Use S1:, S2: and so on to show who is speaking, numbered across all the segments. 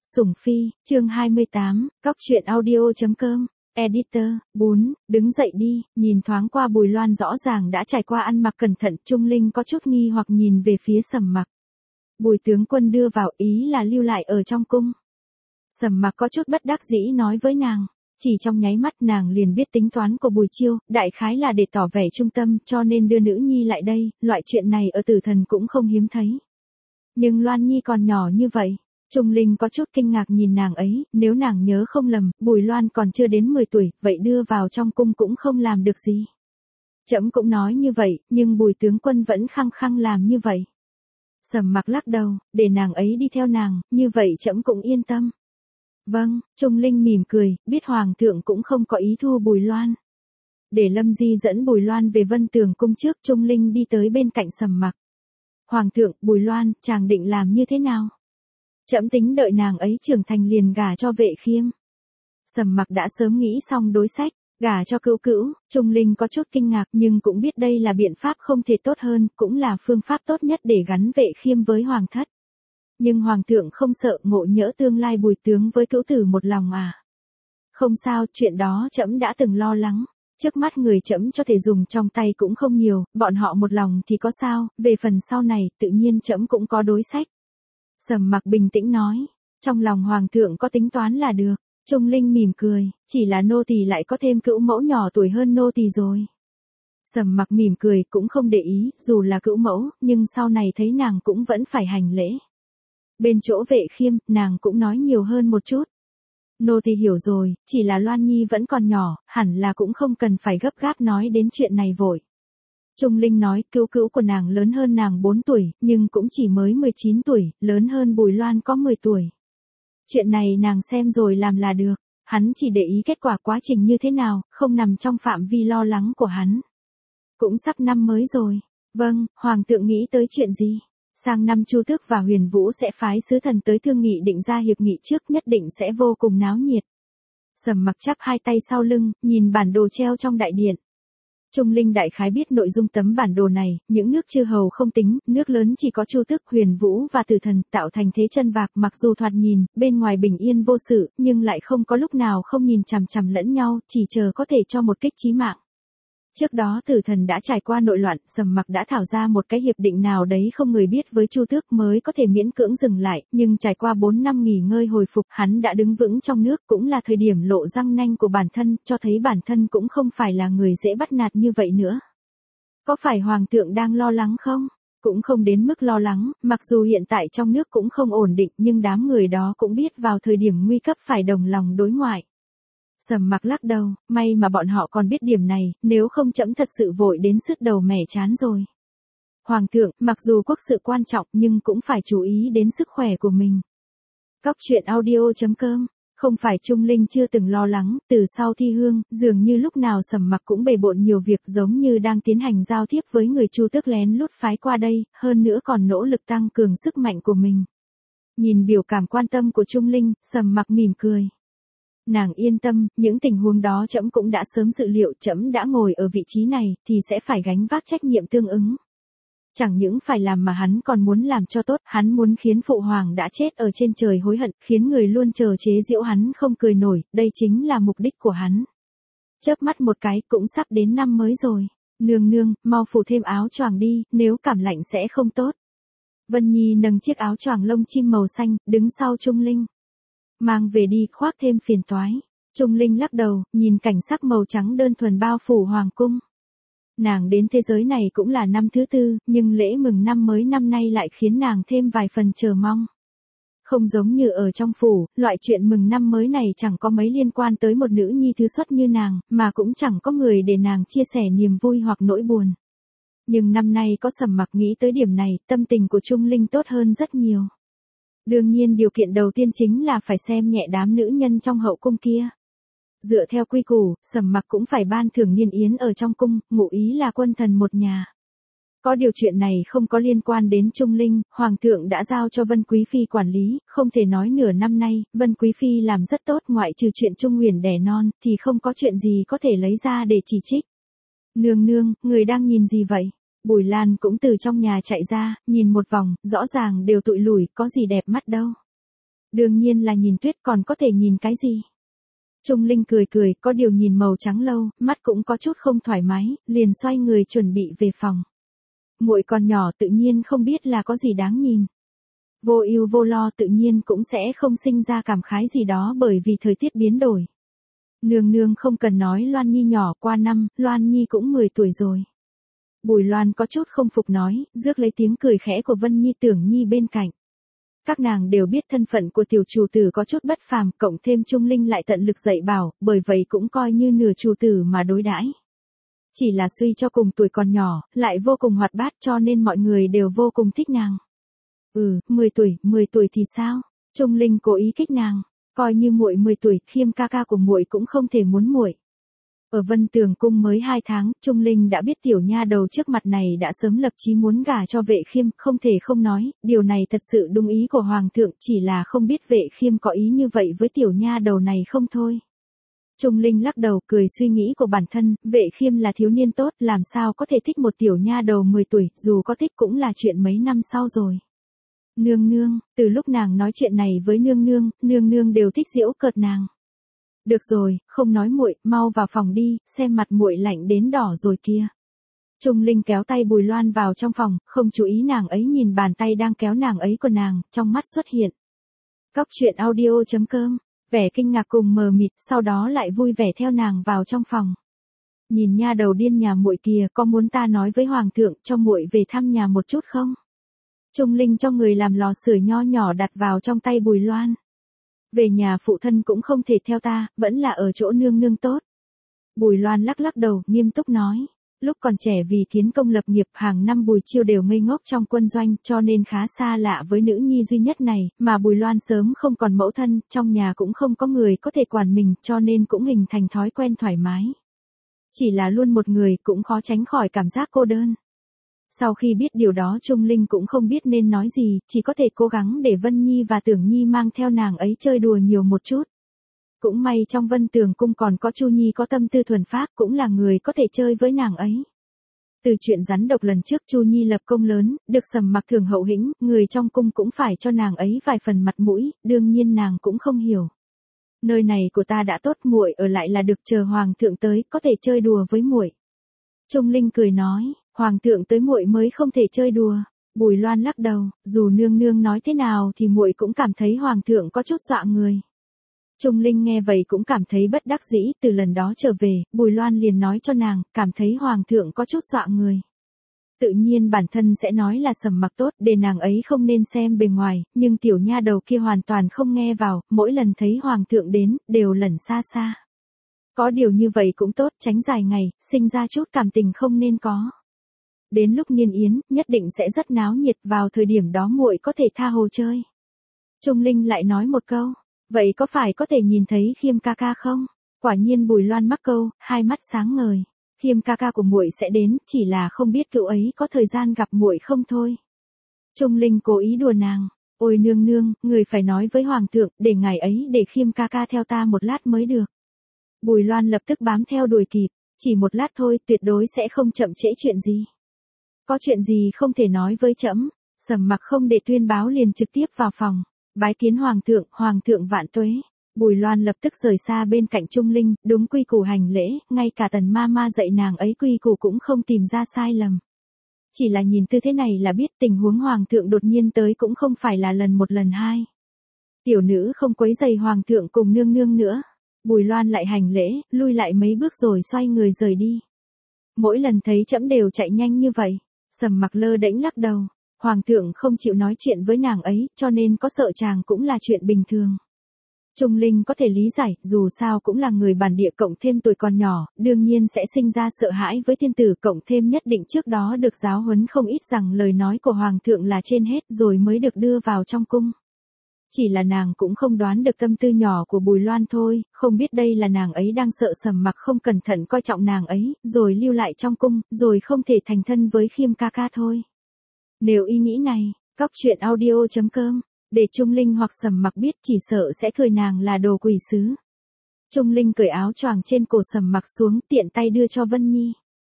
S1: Sủng Phi, chương 28, Cóc truyện audio.com, Editor, 4, đứng dậy đi, nhìn thoáng qua Bùi Loan rõ ràng đã trải qua ăn mặc cẩn thận, Trung Linh có chút nghi hoặc nhìn về phía Sầm Mặc. Bùi tướng quân đưa vào, ý là lưu lại ở trong cung. Sầm Mặc có chút bất đắc dĩ nói với nàng. Chỉ trong nháy mắt nàng liền biết tính toán của Bùi Chiêu, đại khái là để tỏ vẻ trung tâm cho nên đưa nữ nhi lại đây, loại chuyện này ở Tử Thần cũng không hiếm thấy. Nhưng Loan Nhi còn nhỏ như vậy. Trung Linh có chút kinh ngạc nhìn nàng ấy, nếu nàng nhớ không lầm, Bùi Loan còn chưa đến 10 tuổi, vậy đưa vào trong cung cũng không làm được gì. Trẫm cũng nói như vậy, nhưng Bùi tướng quân vẫn khăng khăng làm như vậy. Sầm Mặc lắc đầu, để nàng ấy đi theo nàng, như vậy trẫm cũng yên tâm. Vâng, Trung Linh mỉm cười, biết Hoàng thượng cũng không có ý thu Bùi Loan. Để Lâm Di dẫn Bùi Loan về Vân Tường cung trước, Trung Linh đi tới bên cạnh Sầm Mặc. Hoàng thượng, Bùi Loan, chàng định làm như thế nào? Trẫm tính đợi nàng ấy trưởng thành liền gả cho Vệ Khiêm. Sầm Mặc đã sớm nghĩ xong đối sách, gả cho Cữu Cữu. Trung Linh có chút kinh ngạc nhưng cũng biết đây là biện pháp không thể tốt hơn, cũng là phương pháp tốt nhất để gắn Vệ Khiêm với Hoàng thất. Nhưng Hoàng thượng không sợ ngộ nhỡ tương lai Bùi tướng với Cữu tử một lòng à? Không sao, chuyện đó trẫm đã từng lo lắng. Trước mắt người trẫm cho thể dùng trong tay cũng không nhiều, bọn họ một lòng thì có sao, về phần sau này, tự nhiên trẫm cũng có đối sách. Sầm Mặc bình tĩnh nói, trong lòng Hoàng thượng có tính toán là được. Trung Linh mỉm cười, chỉ là nô tỳ lại có thêm Cữu mẫu nhỏ tuổi hơn nô tỳ rồi. Sầm Mặc mỉm cười cũng không để ý, dù là Cữu mẫu, nhưng sau này thấy nàng cũng vẫn phải hành lễ. Bên chỗ Vệ Khiêm, nàng cũng nói nhiều hơn một chút. Nô tỳ hiểu rồi, chỉ là Loan Nhi vẫn còn nhỏ, hẳn là cũng không cần phải gấp gáp nói đến chuyện này vội. Trung Linh nói, Cữu Cữu của nàng lớn hơn nàng 4 tuổi, nhưng cũng chỉ mới 19 tuổi, lớn hơn Bùi Loan có 10 tuổi. Chuyện này nàng xem rồi làm là được, hắn chỉ để ý kết quả quá trình như thế nào, không nằm trong phạm vi lo lắng của hắn. Cũng sắp năm mới rồi. Vâng, Hoàng thượng nghĩ tới chuyện gì? Sang năm Chu Tước và Huyền Vũ sẽ phái sứ thần tới thương nghị định ra hiệp nghị trước, nhất định sẽ vô cùng náo nhiệt. Sầm Mặc chắp hai tay sau lưng, nhìn bản đồ treo trong đại điện. Trung Linh đại khái biết nội dung tấm bản đồ này, những nước chư hầu không tính, nước lớn chỉ có Chu Tước, Huyền Vũ và Tử Thần, tạo thành thế chân vạc, mặc dù thoạt nhìn, bên ngoài bình yên vô sự, nhưng lại không có lúc nào không nhìn chằm chằm lẫn nhau, chỉ chờ có thể cho một kích chí mạng. Trước đó Tử Thần đã trải qua nội loạn, Sầm Mặc đã thảo ra một cái hiệp định nào đấy không người biết với Chu Tước mới có thể miễn cưỡng dừng lại, nhưng trải qua 4 năm nghỉ ngơi hồi phục, hắn đã đứng vững trong nước, cũng là thời điểm lộ răng nanh của bản thân, cho thấy bản thân cũng không phải là người dễ bắt nạt như vậy nữa. Có phải Hoàng thượng đang lo lắng không? Cũng không đến mức lo lắng, mặc dù hiện tại trong nước cũng không ổn định, nhưng đám người đó cũng biết vào thời điểm nguy cấp phải đồng lòng đối ngoại. Sầm Mặc lắc đầu, may mà bọn họ còn biết điểm này, nếu không trẫm thật sự vội đến sứt đầu mẻ chán rồi. Hoàng thượng, mặc dù quốc sự quan trọng nhưng cũng phải chú ý đến sức khỏe của mình. Cóc truyện audio.com, không phải Trung Linh chưa từng lo lắng, từ sau thi hương, dường như lúc nào Sầm Mặc cũng bề bộn nhiều việc giống như đang tiến hành giao tiếp với người Chu Tước lén lút phái qua đây, hơn nữa còn nỗ lực tăng cường sức mạnh của mình. Nhìn biểu cảm quan tâm của Trung Linh, Sầm Mặc mỉm cười. Nàng yên tâm, những tình huống đó trẫm cũng đã sớm dự liệu, trẫm đã ngồi ở vị trí này, thì sẽ phải gánh vác trách nhiệm tương ứng. Chẳng những phải làm mà hắn còn muốn làm cho tốt, hắn muốn khiến phụ hoàng đã chết ở trên trời hối hận, khiến người luôn chờ chế giễu hắn không cười nổi, đây chính là mục đích của hắn. Chớp mắt một cái, cũng sắp đến năm mới rồi. Nương nương, mau phủ thêm áo choàng đi, nếu cảm lạnh sẽ không tốt. Vân Nhi nâng chiếc áo choàng lông chim màu xanh, đứng sau Trung Linh. Mang về đi, khoác thêm phiền toái. Trung Linh lắc đầu, nhìn cảnh sắc màu trắng đơn thuần bao phủ hoàng cung. Nàng đến thế giới này cũng là năm thứ 4, nhưng lễ mừng năm mới năm nay lại khiến nàng thêm vài phần chờ mong. Không giống như ở trong phủ, loại chuyện mừng năm mới này chẳng có mấy liên quan tới một nữ nhi thứ xuất như nàng, mà cũng chẳng có người để nàng chia sẻ niềm vui hoặc nỗi buồn. Nhưng năm nay có Sầm Mặc nghĩ tới điểm này, tâm tình của Trung Linh tốt hơn rất nhiều. Đương nhiên điều kiện đầu tiên chính là phải xem nhẹ đám nữ nhân trong hậu cung kia. Dựa theo quy củ, Sầm Mặc cũng phải ban thưởng niên yến ở trong cung, ngụ ý là quân thần một nhà. Có điều chuyện này không có liên quan đến Trung Linh, Hoàng thượng đã giao cho Vân Quý Phi quản lý, không thể nói nửa năm nay, Vân Quý Phi làm rất tốt, ngoại trừ chuyện Trung Huyền đẻ non, thì không có chuyện gì có thể lấy ra để chỉ trích. Nương nương, người đang nhìn gì vậy? Bùi Lan cũng từ trong nhà chạy ra, nhìn một vòng, rõ ràng đều tụi lủi, có gì đẹp mắt đâu. Đương nhiên là nhìn tuyết, còn có thể nhìn cái gì? Trung Linh cười cười, có điều nhìn màu trắng lâu, mắt cũng có chút không thoải mái, liền xoay người chuẩn bị về phòng. Muội còn nhỏ tự nhiên không biết là có gì đáng nhìn. Vô ưu vô lo tự nhiên cũng sẽ không sinh ra cảm khái gì đó bởi vì thời tiết biến đổi. Nương nương không cần nói Loan Nhi nhỏ, qua năm, Loan Nhi cũng 10 tuổi rồi. Bùi Loan có chút không phục nói, rước lấy tiếng cười khẽ của Vân Nhi Tưởng Nhi bên cạnh. Các nàng đều biết thân phận của tiểu chủ tử có chút bất phàm, cộng thêm Trung Linh lại tận lực dạy bảo, bởi vậy cũng coi như nửa chủ tử mà đối đãi. Chỉ là suy cho cùng tuổi còn nhỏ, lại vô cùng hoạt bát cho nên mọi người đều vô cùng thích nàng. 10 tuổi thì sao? Trung Linh cố ý kích nàng, coi như muội 10 tuổi, Khiêm ca ca của muội cũng không thể muốn muội. Ở Vân Tường cung mới 2 tháng, Trung Linh đã biết tiểu nha đầu trước mặt này đã sớm lập chí muốn gả cho Vệ Khiêm, không thể không nói, điều này thật sự đúng ý của hoàng thượng, chỉ là không biết Vệ Khiêm có ý như vậy với tiểu nha đầu này không thôi. Trung Linh lắc đầu, cười suy nghĩ của bản thân, Vệ Khiêm là thiếu niên tốt, làm sao có thể thích một tiểu nha đầu 10 tuổi, dù có thích cũng là chuyện mấy năm sau rồi. Nương nương, từ lúc nàng nói chuyện này với nương nương đều thích giễu cợt nàng. Được rồi, không nói muội, mau vào phòng đi, xem mặt muội lạnh đến đỏ rồi kia. Trung Linh kéo tay Bùi Loan vào trong phòng, không chú ý nàng ấy nhìn bàn tay đang kéo nàng ấy của nàng, trong mắt xuất hiện. Cóc truyện audio.com, vẻ kinh ngạc cùng mờ mịt, sau đó lại vui vẻ theo nàng vào trong phòng. Nhìn nha đầu điên nhà muội kìa, có muốn ta nói với hoàng thượng cho muội về thăm nhà một chút không? Trung Linh cho người làm lò sưởi nho nhỏ đặt vào trong tay Bùi Loan. Về nhà phụ thân cũng không thể theo ta, vẫn là ở chỗ nương nương tốt. Bùi Loan lắc lắc đầu, nghiêm túc nói. Lúc còn trẻ vì kiến công lập nghiệp, hàng năm Bùi Chiêu đều ngây ngốc trong quân doanh, cho nên khá xa lạ với nữ nhi duy nhất này, mà Bùi Loan sớm không còn mẫu thân, trong nhà cũng không có người có thể quản mình, cho nên cũng hình thành thói quen thoải mái. Chỉ là luôn một người cũng khó tránh khỏi cảm giác cô đơn. Sau khi biết điều đó Trung Linh cũng không biết nên nói gì, chỉ có thể cố gắng để Vân Nhi và Tưởng Nhi mang theo nàng ấy chơi đùa nhiều một chút. Cũng may trong Vân Tường cung còn có Chu Nhi có tâm tư thuần phác, cũng là người có thể chơi với nàng ấy. Từ chuyện rắn độc lần trước Chu Nhi lập công lớn, được Sầm Mặc thường hậu hĩnh, người trong cung cũng phải cho nàng ấy vài phần mặt mũi, đương nhiên nàng cũng không hiểu. Nơi này của ta đã tốt, muội ở lại là được, chờ hoàng thượng tới có thể chơi đùa với muội. Trung Linh cười nói, hoàng thượng tới muội mới không thể chơi đùa. Bùi Loan lắc đầu, dù nương nương nói thế nào thì muội cũng cảm thấy hoàng thượng có chút dọa người. Trung Linh nghe vậy cũng cảm thấy bất đắc dĩ, từ lần đó trở về, Bùi Loan liền nói cho nàng, cảm thấy hoàng thượng có chút dọa người. Tự nhiên bản thân sẽ nói là Sầm Mặc tốt, để nàng ấy không nên xem bề ngoài, nhưng tiểu nha đầu kia hoàn toàn không nghe vào, mỗi lần thấy hoàng thượng đến, đều lẩn xa xa. Có điều như vậy cũng tốt, tránh dài ngày, sinh ra chút cảm tình không nên có. Đến lúc niên yến, nhất định sẽ rất náo nhiệt, vào thời điểm đó muội có thể tha hồ chơi. Trung Linh lại nói một câu, vậy có phải có thể nhìn thấy Khiêm ca ca không? Quả nhiên Bùi Loan mắc câu, hai mắt sáng ngời. Khiêm ca ca của muội sẽ đến, chỉ là không biết cậu ấy có thời gian gặp muội không thôi. Trung Linh cố ý đùa nàng, ôi nương nương, người phải nói với hoàng thượng, để ngài ấy để Khiêm ca ca theo ta một lát mới được. Bùi Loan lập tức bám theo đuổi kịp, chỉ một lát thôi, tuyệt đối sẽ không chậm trễ chuyện gì. Có chuyện gì không thể nói với trẫm? Sầm Mặc không để tuyên báo liền trực tiếp vào phòng, bái kiến hoàng thượng vạn tuế. Bùi Loan lập tức rời xa bên cạnh Trung Linh, đúng quy củ hành lễ, ngay cả Tần ma ma dạy nàng ấy quy củ cũng không tìm ra sai lầm. Chỉ là nhìn tư thế này là biết tình huống hoàng thượng đột nhiên tới cũng không phải là lần một lần hai. Tiểu nữ không quấy rầy hoàng thượng cùng nương nương nữa. Bùi Loan lại hành lễ, lui lại mấy bước rồi xoay người rời đi. Mỗi lần thấy trẫm đều chạy nhanh như vậy. Sầm Mặc lơ đễnh lắc đầu. Hoàng thượng không chịu nói chuyện với nàng ấy, cho nên có sợ chàng cũng là chuyện bình thường. Trung Linh có thể lý giải, dù sao cũng là người bản địa cộng thêm tuổi còn nhỏ, đương nhiên sẽ sinh ra sợ hãi với thiên tử, cộng thêm nhất định trước đó được giáo huấn không ít rằng lời nói của hoàng thượng là trên hết rồi mới được đưa vào trong cung. Chỉ là nàng cũng không đoán được tâm tư nhỏ của Bùi Loan thôi, không biết đây là nàng ấy đang sợ Sầm Mặc không cẩn thận coi trọng nàng ấy, rồi lưu lại trong cung, rồi không thể thành thân với Khiêm ca ca thôi. Nếu ý nghĩ này, cóc truyện audio.com, để Trung Linh hoặc Sầm Mặc biết chỉ sợ sẽ cười nàng là đồ quỷ sứ. Trung Linh cởi áo choàng trên cổ Sầm Mặc xuống, tiện tay đưa cho Vân Nhi.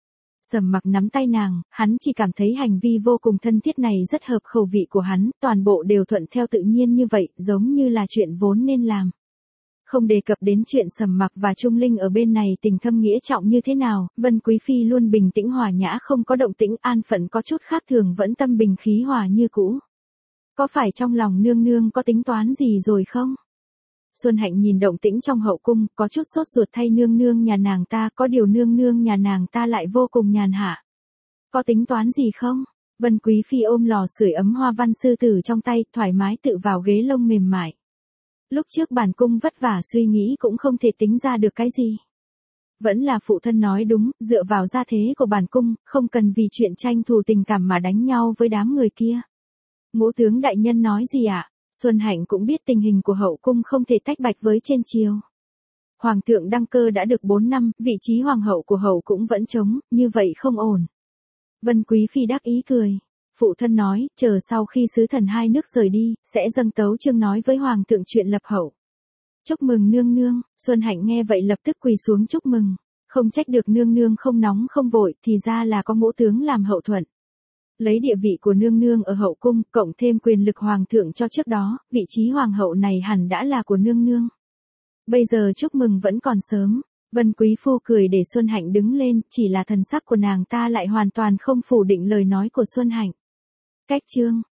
S1: Sầm Mặc nắm tay nàng, hắn chỉ cảm thấy hành vi vô cùng thân thiết này rất hợp khẩu vị của hắn, toàn bộ đều thuận theo tự nhiên như vậy, giống như là chuyện vốn nên làm. Không đề cập đến chuyện Sầm Mặc và Trung Linh ở bên này tình thâm nghĩa trọng như thế nào, Vân Quý Phi luôn bình tĩnh hòa nhã không có động tĩnh, an phận có chút khác thường vẫn tâm bình khí hòa như cũ. Có phải trong lòng nương nương có tính toán gì rồi không? Xuân Hạnh nhìn động tĩnh trong hậu cung, có chút sốt ruột thay nương nương nhà nàng ta, có điều nương nương nhà nàng ta lại vô cùng nhàn hạ. Có tính toán gì không? Vân Quý Phi ôm lò sưởi ấm hoa văn sư tử trong tay, thoải mái tự vào ghế lông mềm mại. Lúc trước bản cung vất vả suy nghĩ cũng không thể tính ra được cái gì. Vẫn là phụ thân nói đúng, dựa vào gia thế của bản cung, không cần vì chuyện tranh thù tình cảm mà đánh nhau với đám người kia. Ngũ tướng đại nhân nói gì ạ? Xuân Hạnh cũng biết tình hình của hậu cung không thể tách bạch với trên triều. Hoàng thượng đăng cơ đã được 4 năm, vị trí hoàng hậu của hậu cũng vẫn trống, như vậy không ổn. Vân Quý Phi đắc ý cười. Phụ thân nói, chờ sau khi sứ thần hai nước rời đi, sẽ dâng tấu chương nói với hoàng thượng chuyện lập hậu. Chúc mừng nương nương, Xuân Hạnh nghe vậy lập tức quỳ xuống chúc mừng. Không trách được nương nương không nóng không vội, thì ra là có ngũ tướng làm hậu thuận. Lấy địa vị của nương nương ở hậu cung, cộng thêm quyền lực hoàng thượng cho trước đó, vị trí hoàng hậu này hẳn đã là của nương nương. Bây giờ chúc mừng vẫn còn sớm. Vân Quý Phu cười để Xuân Hạnh đứng lên, chỉ là thần sắc của nàng ta lại hoàn toàn không phủ định lời nói của Xuân Hạnh. Cách chương